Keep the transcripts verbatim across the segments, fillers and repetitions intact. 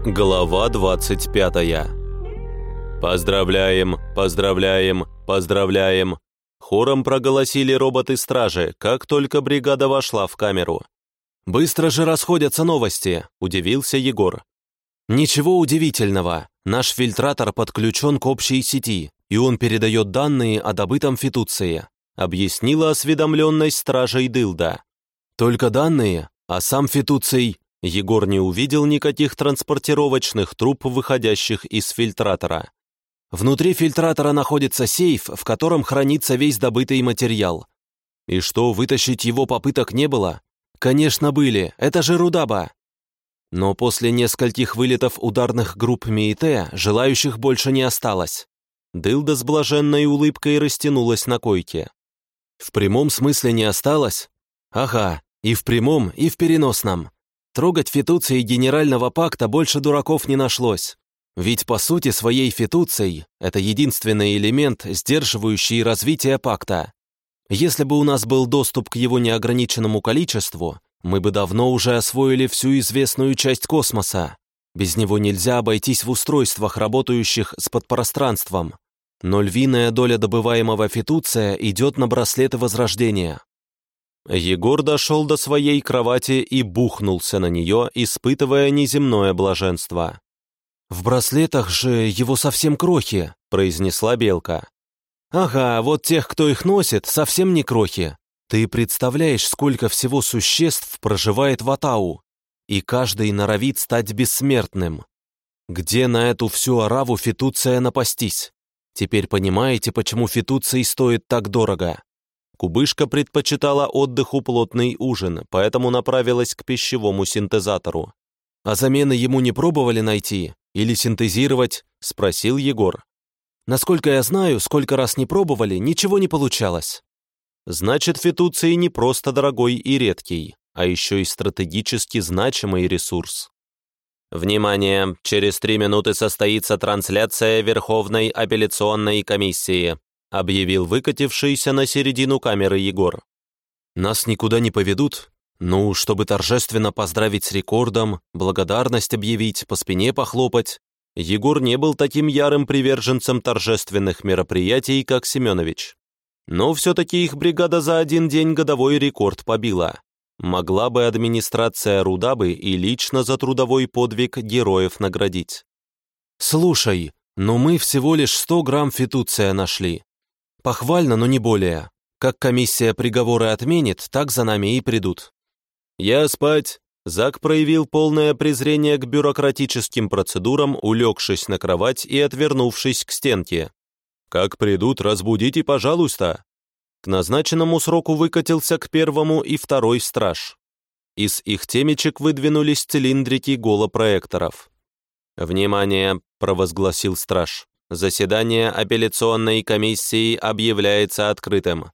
Глава двадцать пятая. «Поздравляем, поздравляем, поздравляем!» Хором проголосили роботы-стражи, как только бригада вошла в камеру. «Быстро же расходятся новости», – удивился Егор. «Ничего удивительного. Наш фильтратор подключен к общей сети, и он передает данные о добытом фитуции», – объяснила осведомленность стражей Дылда. «Только данные, а сам фитуций...» Егор не увидел никаких транспортировочных труб, выходящих из фильтратора. Внутри фильтратора находится сейф, в котором хранится весь добытый материал. И что, вытащить его попыток не было? Конечно, были, это же Рудаба. Но после нескольких вылетов ударных групп МИИТ желающих больше не осталось. Дылда с блаженной улыбкой растянулась на койке. В прямом смысле не осталось? Ага, и в прямом, и в переносном. Трогать фитуции Генерального пакта больше дураков не нашлось. Ведь по сути своей фитуцией это единственный элемент, сдерживающий развитие пакта. Если бы у нас был доступ к его неограниченному количеству, мы бы давно уже освоили всю известную часть космоса. Без него нельзя обойтись в устройствах, работающих с подпространством. Но львиная доля добываемого фитуция идет на браслеты Возрождения. Егор дошел до своей кровати и бухнулся на нее, испытывая неземное блаженство. «В браслетах же его совсем крохи», — произнесла Белка. «Ага, вот тех, кто их носит, совсем не крохи. Ты представляешь, сколько всего существ проживает в Атау, и каждый норовит стать бессмертным. Где на эту всю ораву фитуция напастись? Теперь понимаете, почему фитуций стоит так дорого?» Кубышка предпочитала отдыху плотный ужин, поэтому направилась к пищевому синтезатору. «А замены ему не пробовали найти? Или синтезировать?» – спросил Егор. «Насколько я знаю, сколько раз не пробовали, ничего не получалось». Значит, фитуций не просто дорогой и редкий, а еще и стратегически значимый ресурс. Внимание! Через три минуты состоится трансляция Верховной апелляционной комиссии, объявил выкатившийся на середину камеры Егор. «Нас никуда не поведут? Ну, чтобы торжественно поздравить с рекордом, благодарность объявить, по спине похлопать». Егор не был таким ярым приверженцем торжественных мероприятий, как Семенович. Но все-таки их бригада за один день годовой рекорд побила. Могла бы администрация Рудабы и лично за трудовой подвиг героев наградить. «Слушай, но мы всего лишь сто грамм фитуция нашли. Похвально, но не более. Как комиссия приговоры отменит, так за нами и придут». «Я спать!» Зак проявил полное презрение к бюрократическим процедурам, улегшись на кровать и отвернувшись к стенке. «Как придут, разбудите, пожалуйста!» К назначенному сроку выкатился к первому и второй страж. Из их темечек выдвинулись цилиндрики голопроекторов. «Внимание!» – провозгласил страж. «Заседание апелляционной комиссии объявляется открытым».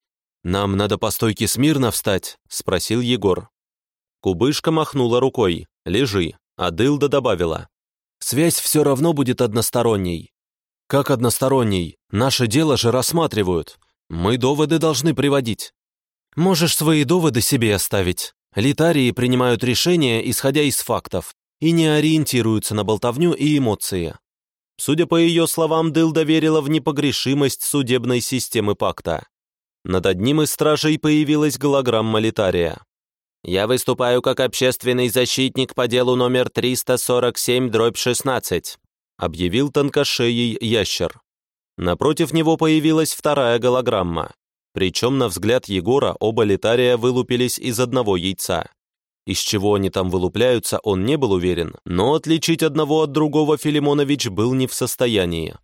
«Нам надо по стойке смирно встать?» – спросил Егор. Кубышка махнула рукой. «Лежи», а Дылда добавила. «Связь все равно будет односторонней». «Как односторонней? Наше дело же рассматривают. Мы доводы должны приводить». «Можешь свои доводы себе оставить. Литарии принимают решения, исходя из фактов, и не ориентируются на болтовню и эмоции». Судя по ее словам, Дылда верила в непогрешимость судебной системы пакта. Над одним из стражей появилась голограмма Литария. «Я выступаю как общественный защитник по делу номер триста сорок семь дробь шестнадцать», объявил тонкошеей ящер. Напротив него появилась вторая голограмма. Причем, на взгляд Егора, оба Литария вылупились из одного яйца. Из чего они там вылупляются, он не был уверен, но отличить одного от другого Филимонович был не в состоянии.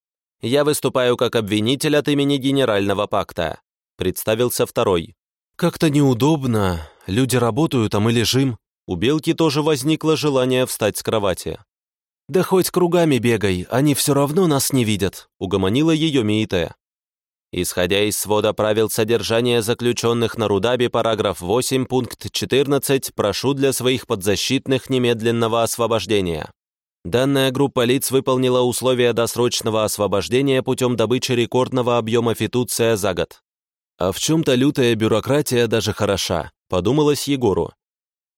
«Я выступаю как обвинитель от имени Генерального пакта», представился второй. «Как-то неудобно. Люди работают, а мы лежим». У Белки тоже возникло желание встать с кровати. «Да хоть кругами бегай, они все равно нас не видят», угомонила ее МИИТ. «Исходя из свода правил содержания заключенных на Рудабе, параграф восемь, пункт четырнадцать, прошу для своих подзащитных немедленного освобождения. Данная группа лиц выполнила условия досрочного освобождения путем добычи рекордного объема фитуция за год». «А в чем-то лютая бюрократия даже хороша», — подумалось Егору.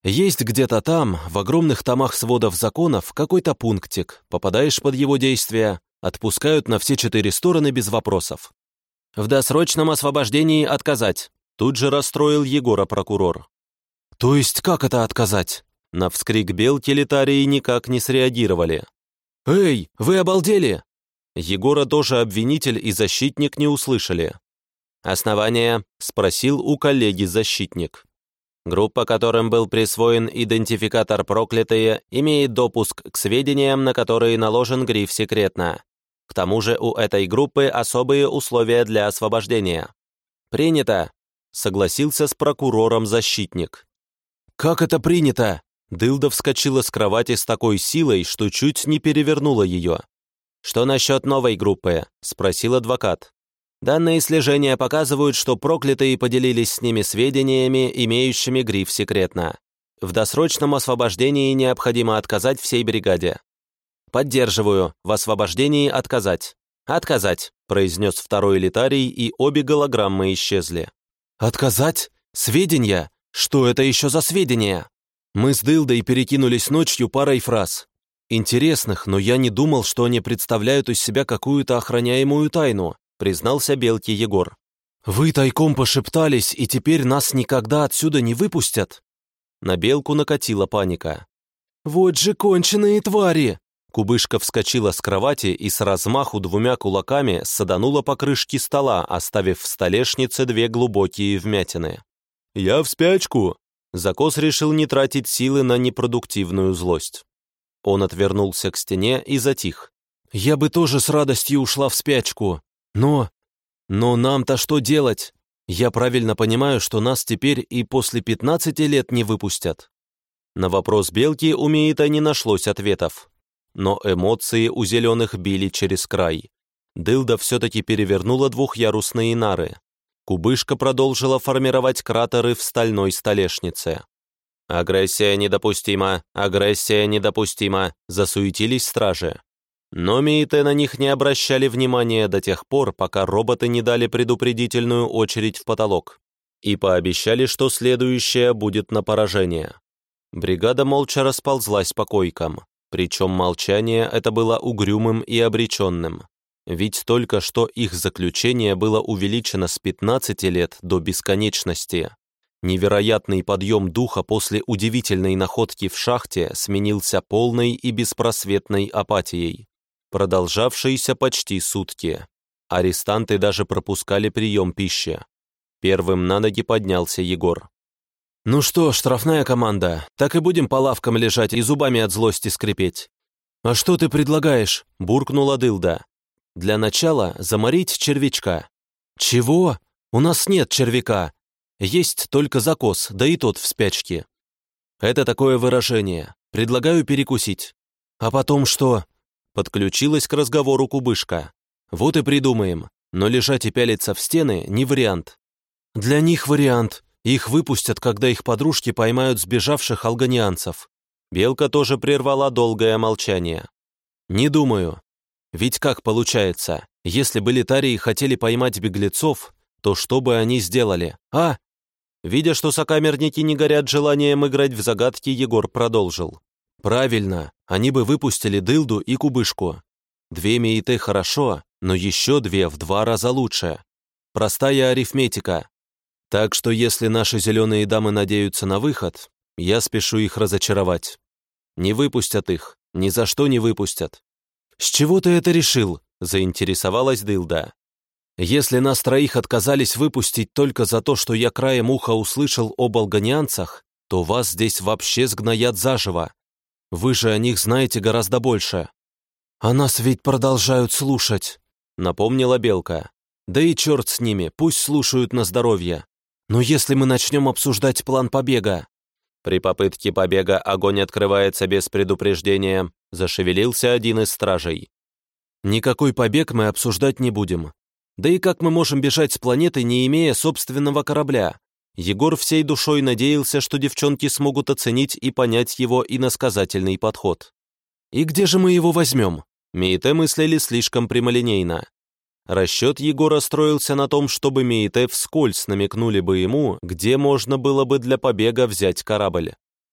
Есть где-то там, в огромных томах сводов законов, какой-то пунктик. Попадаешь под его действие, отпускают на все четыре стороны без вопросов. В досрочном освобождении отказать. Тут же расстроил Егора прокурор. То есть как это отказать? На вскрик Белки летарии никак не среагировали. «Эй, вы обалдели?» Егора тоже обвинитель и защитник не услышали. «Основание?» – спросил у коллеги защитник. Группа, которым был присвоен идентификатор «Проклятые», имеет допуск к сведениям, на которые наложен гриф «Секретно». К тому же у этой группы особые условия для освобождения. «Принято», — согласился с прокурором защитник. «Как это принято?» Дылда вскочила с кровати с такой силой, что чуть не перевернула ее. «Что насчет новой группы?» — спросил адвокат. Данные слежения показывают, что проклятые поделились с ними сведениями, имеющими гриф «Секретно». В досрочном освобождении необходимо отказать всей бригаде. «Поддерживаю. В освобождении отказать». «Отказать», — произнес второй летарий, и обе голограммы исчезли. «Отказать? Сведения? Что это еще за сведения?» Мы с Дылдой перекинулись ночью парой фраз. Интересных, но я не думал, что они представляют из себя какую-то охраняемую тайну, признался Белке Егор. «Вы тайком пошептались, и теперь нас никогда отсюда не выпустят?» На Белку накатила паника. «Вот же конченые твари!» Кубышка вскочила с кровати и с размаху двумя кулаками саданула по крышке стола, оставив в столешнице две глубокие вмятины. «Я в спячку!» Закос решил не тратить силы на непродуктивную злость. Он отвернулся к стене и затих. «Я бы тоже с радостью ушла в спячку, но... Но нам-то что делать? Я правильно понимаю, что нас теперь и после пятнадцати лет не выпустят?» На вопрос Белки у Миита не нашлось ответов. Но эмоции у зеленых били через край. Дылда все-таки перевернула двухъярусные нары. Кубышка продолжила формировать кратеры в стальной столешнице. «Агрессия недопустима! Агрессия недопустима!» засуетились стражи. Но Мииты на них не обращали внимания до тех пор, пока роботы не дали предупредительную очередь в потолок и пообещали, что следующее будет на поражение. Бригада молча расползлась по койкам, причем молчание это было угрюмым и обреченным. Ведь только что их заключение было увеличено с пятнадцати лет до бесконечности. Невероятный подъем духа после удивительной находки в шахте сменился полной и беспросветной апатией, продолжавшейся почти сутки. Арестанты даже пропускали прием пищи. Первым на ноги поднялся Егор. «Ну что, штрафная команда, так и будем по лавкам лежать и зубами от злости скрипеть». «А что ты предлагаешь?» – буркнула Дылда. «Для начала заморить червячка». «Чего? У нас нет червяка. Есть только закос, да и тот в спячке». «Это такое выражение. Предлагаю перекусить». «А потом что?» Подключилась к разговору Кубышка. «Вот и придумаем. Но лежать и пялиться в стены не вариант». «Для них вариант. Их выпустят, когда их подружки поймают сбежавших алганианцев». Белка тоже прервала долгое молчание. «Не думаю. Ведь как получается, если бы летарии хотели поймать беглецов, то что бы они сделали, а?» Видя, что сокамерники не горят желанием играть в загадки, Егор продолжил. «Правильно, они бы выпустили Дылду и Кубышку. Две Мииты хорошо, но еще две в два раза лучше. Простая арифметика. Так что если наши зеленые дамы надеются на выход, я спешу их разочаровать. Не выпустят их, ни за что не выпустят». «С чего ты это решил?» – заинтересовалась Дылда. «Если нас троих отказались выпустить только за то, что я краем уха услышал об алганианцах, то вас здесь вообще сгноят заживо. Вы же о них знаете гораздо больше». «А нас ведь продолжают слушать», — напомнила Белка. «Да и черт с ними, пусть слушают на здоровье. Но если мы начнем обсуждать план побега...» «При попытке побега огонь открывается без предупреждения», — зашевелился один из стражей. «Никакой побег мы обсуждать не будем. Да и как мы можем бежать с планеты, не имея собственного корабля?» Егор всей душой надеялся, что девчонки смогут оценить и понять его иносказательный подход. «И где же мы его возьмем?» Миите мыслили слишком прямолинейно. Расчет Егора строился на том, чтобы Миите вскользь намекнули бы ему, где можно было бы для побега взять корабль.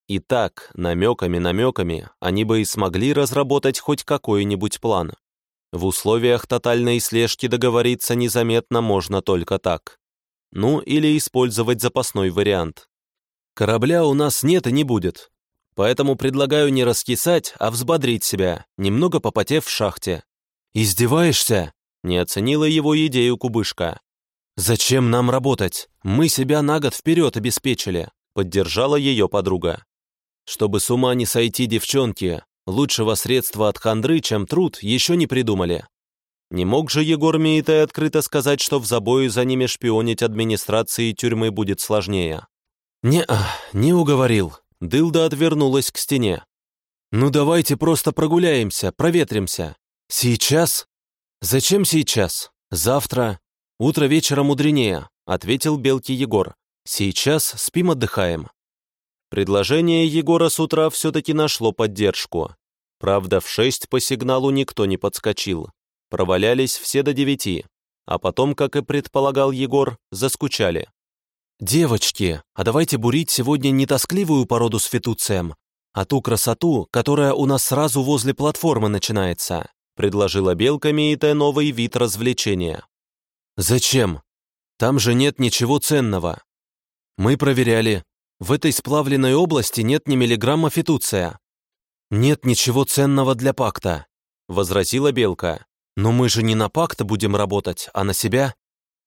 И так, намеками-намеками, они бы и смогли разработать хоть какой-нибудь план. В условиях тотальной слежки договориться незаметно можно только так. Ну, или использовать запасной вариант. Корабля у нас нет и не будет, поэтому предлагаю не раскисать, а взбодрить себя, немного попотев в шахте. «Издеваешься?» — не оценила его идею Кубышка. «Зачем нам работать? Мы себя на год вперед обеспечили», — поддержала ее подруга. «Чтобы с ума не сойти, девчонки, лучшего средства от хандры, чем труд, еще не придумали». Не мог же Егор Миитай открыто сказать, что в забое за ними шпионить администрации тюрьмы будет сложнее. «Не-а, не уговорил». Дылда отвернулась к стене. «Ну давайте просто прогуляемся, проветримся. Сейчас?» «Зачем сейчас? Завтра. Утро вечера мудренее», — ответил Белке Егор. «Сейчас спим, отдыхаем». Предложение Егора с утра все-таки нашло поддержку. Правда, в шесть по сигналу никто не подскочил. Провалялись все до девяти, а потом, как и предполагал Егор, заскучали. «Девочки, а давайте бурить сегодня не тоскливую породу с фитуцием, а ту красоту, которая у нас сразу возле платформы начинается», предложила Белка Миитай новый вид развлечения. «Зачем? Там же нет ничего ценного. Мы проверяли. В этой сплавленной области нет ни миллиграмма фитуция». «Нет ничего ценного для пакта», — возразила Белка. «Но мы же не на пакт будем работать, а на себя».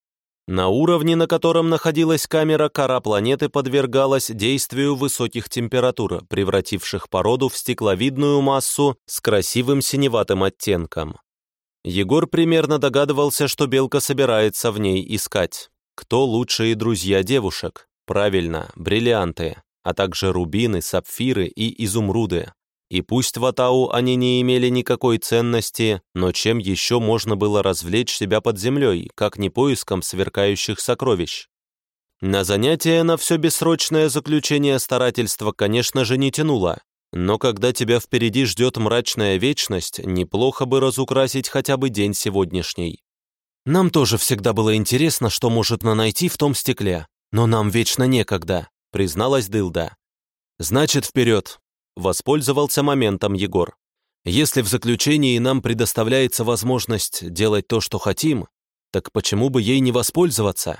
На уровне, на котором находилась камера, кора планеты подвергалась действию высоких температур, превративших породу в стекловидную массу с красивым синеватым оттенком. Егор примерно догадывался, что Белка собирается в ней искать. Кто лучшие друзья девушек? Правильно, бриллианты, а также рубины, сапфиры и изумруды. И пусть в Атау они не имели никакой ценности, но чем еще можно было развлечь себя под землей, как не поиском сверкающих сокровищ? На занятия на все бессрочное заключение старательства, конечно же, не тянуло, но когда тебя впереди ждет мрачная вечность, неплохо бы разукрасить хотя бы день сегодняшний. «Нам тоже всегда было интересно, что может найти в том стекле, но нам вечно некогда», призналась Дылда. «Значит, вперед!» Воспользовался моментом Егор. «Если в заключении нам предоставляется возможность делать то, что хотим, так почему бы ей не воспользоваться?»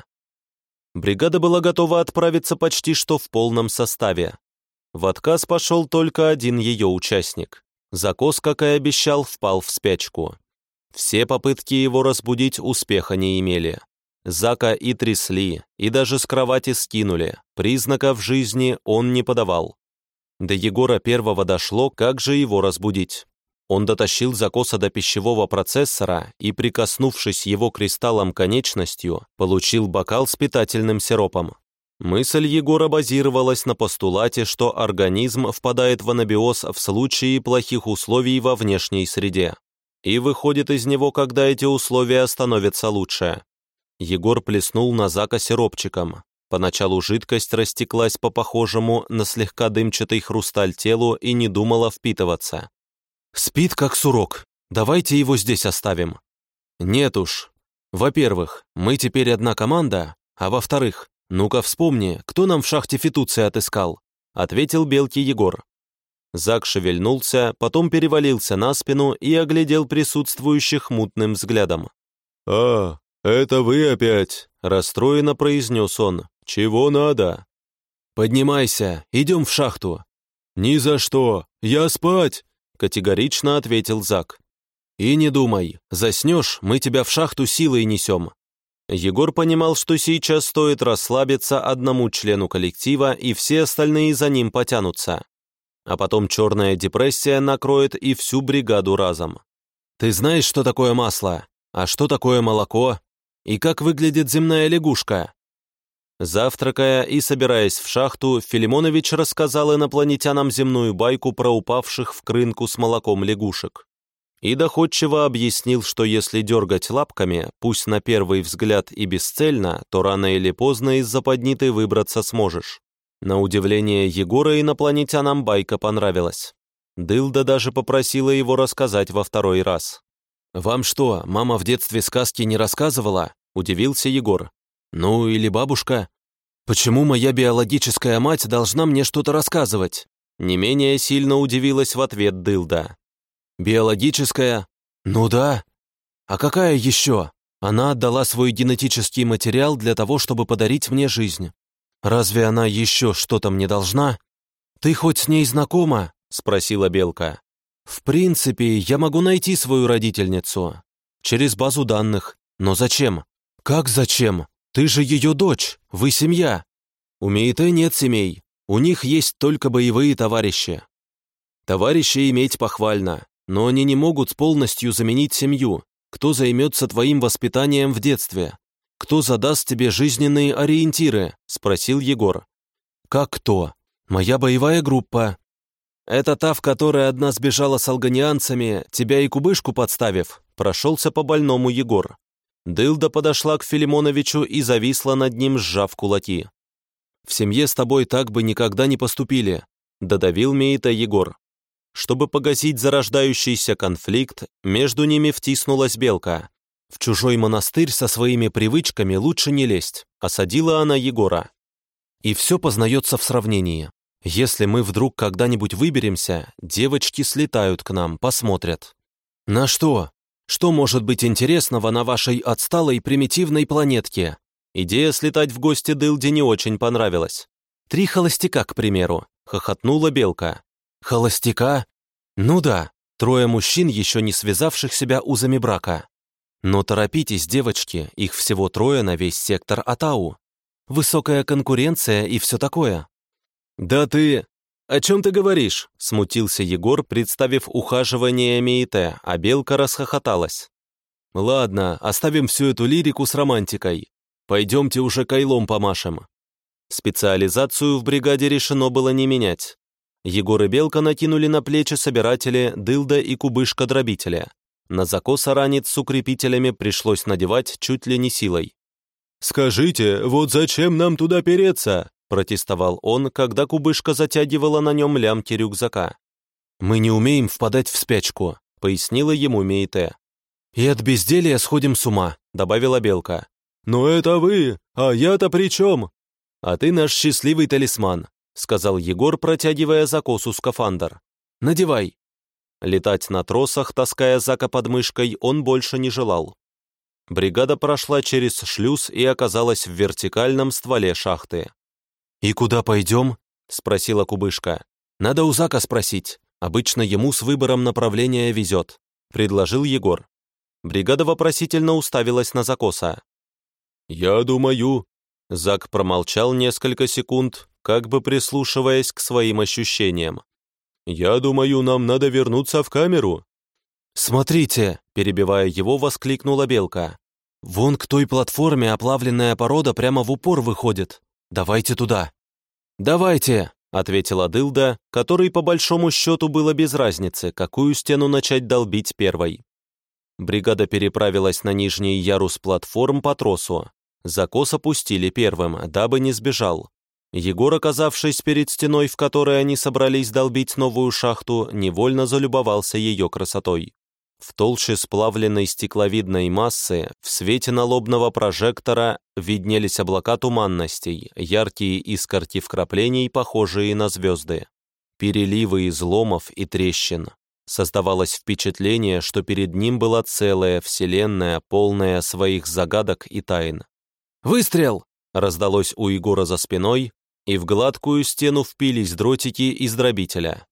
Бригада была готова отправиться почти что в полном составе. В отказ пошел только один ее участник. Закос, как и обещал, впал в спячку. Все попытки его разбудить успеха не имели. Зака и трясли, и даже с кровати скинули. Признаков жизни он не подавал. До Егора первого дошло, как же его разбудить. Он дотащил Закоса до пищевого процессора и, прикоснувшись его кристаллом конечностью, получил бокал с питательным сиропом. Мысль Егора базировалась на постулате, что организм впадает в анабиоз в случае плохих условий во внешней среде и выходит из него, когда эти условия становятся лучше. Егор плеснул на Зака сиропчиком. Поначалу жидкость растеклась по похожему на слегка дымчатый хрусталь телу и не думала впитываться. «Спит как сурок. Давайте его здесь оставим». «Нет уж. Во-первых, мы теперь одна команда, а во-вторых, ну-ка вспомни, кто нам в шахте фитуции отыскал?» ответил Белке Егор. Зак шевельнулся, потом перевалился на спину и оглядел присутствующих мутным взглядом. «А, это вы опять?» расстроенно произнес он. «Чего надо?» «Поднимайся, идем в шахту». «Ни за что! Я спать!» категорично ответил Зак. «И не думай, заснешь, мы тебя в шахту силой несем». Егор понимал, что сейчас стоит расслабиться одному члену коллектива, и все остальные за ним потянутся. А потом черная депрессия накроет и всю бригаду разом. «Ты знаешь, что такое масло? А что такое молоко? И как выглядит земная лягушка?» Завтракая и собираясь в шахту, Филимонович рассказал инопланетянам земную байку про упавших в крынку с молоком лягушек. И доходчиво объяснил, что если дергать лапками, пусть на первый взгляд и бесцельно, то рано или поздно из западни ты выбраться сможешь. На удивление Егора инопланетянам байка понравилась. Дылда даже попросила его рассказать во второй раз. «Вам что, мама в детстве сказки не рассказывала?» – удивился Егор. «Ну или бабушка?» Почему моя биологическая мать должна мне что-то рассказывать? Не менее сильно удивилась в ответ Дылда. Биологическая? Ну да. А какая еще? Она отдала свой генетический материал для того, чтобы подарить мне жизнь. Разве она еще что-то мне должна? Ты хоть с ней знакома? Спросила Белка. В принципе, я могу найти свою родительницу. Через базу данных. Но зачем? Как зачем? Ты же ее дочь, вы семья. У Меите нет семей, у них есть только боевые товарищи. Товарищи иметь похвально, но они не могут полностью заменить семью. Кто займется твоим воспитанием в детстве? Кто задаст тебе жизненные ориентиры? Спросил Егор. Как кто? Моя боевая группа. Это та, в которой одна сбежала с алганианцами, тебя и кубышку подставив, прошелся по больному Егор. Дылда подошла к Филимоновичу и зависла над ним, сжав кулаки. «В семье с тобой так бы никогда не поступили», — додавил Меита Егор. Чтобы погасить зарождающийся конфликт, между ними втиснулась Белка. «В чужой монастырь со своими привычками лучше не лезть», — осадила она Егора. «И все познается в сравнении. Если мы вдруг когда-нибудь выберемся, девочки слетают к нам, посмотрят». «На что? Что может быть интересного на вашей отсталой примитивной планетке?» Идея слетать в гости Дылде не очень понравилась. «Три холостяка, к примеру», — хохотнула Белка. «Холостяка? Ну да, трое мужчин, еще не связавших себя узами брака. Но торопитесь, девочки, их всего трое на весь сектор Атау. Высокая конкуренция и все такое». «Да ты... О чем ты говоришь?» — смутился Егор, представив ухаживание Меите, а Белка расхохоталась. «Ладно, оставим всю эту лирику с романтикой. Пойдемте уже кайлом помашем». Специализацию в бригаде решено было не менять. Егор и Белка накинули на плечи собиратели Дылда и кубышка-дробителя. На закос ранец с укрепителями пришлось надевать чуть ли не силой. «Скажите, вот зачем нам туда переться?» — протестовал он, когда кубышка затягивала на нем лямки рюкзака. «Мы не умеем впадать в спячку», — пояснила ему Меите. «И от безделья сходим с ума», — добавила Белка. «Но это вы, а я-то при чем?» «А ты наш счастливый талисман», — сказал Егор, протягивая закосу скафандр. «Надевай». Летать на тросах, таская Зака под мышкой, он больше не желал. Бригада прошла через шлюз и оказалась в вертикальном стволе шахты. «И куда пойдем?» — спросила кубышка. «Надо у Зака спросить. Обычно ему с выбором направления везет», — предложил Егор. Бригада вопросительно уставилась на закоса. «Я думаю...» Зак промолчал несколько секунд, как бы прислушиваясь к своим ощущениям. «Я думаю, нам надо вернуться в камеру». «Смотрите!» — перебивая его, воскликнула Белка. «Вон к той платформе оплавленная порода прямо в упор выходит. Давайте туда». «Давайте!» — ответила Дылда, которой по большому счету было без разницы, какую стену начать долбить первой. Бригада переправилась на нижний ярус платформ по тросу. Закос опустили первым, дабы не сбежал. Егор, оказавшись перед стеной, в которой они собрались долбить новую шахту, невольно залюбовался ее красотой. В толще сплавленной стекловидной массы, в свете налобного прожектора, виднелись облака туманностей, яркие искорки вкраплений, похожие на звезды. Переливы изломов и трещин. Создавалось впечатление, что перед ним была целая вселенная, полная своих загадок и тайн. «Выстрел!» — раздалось у Егора за спиной, и в гладкую стену впились дротики из дробителя.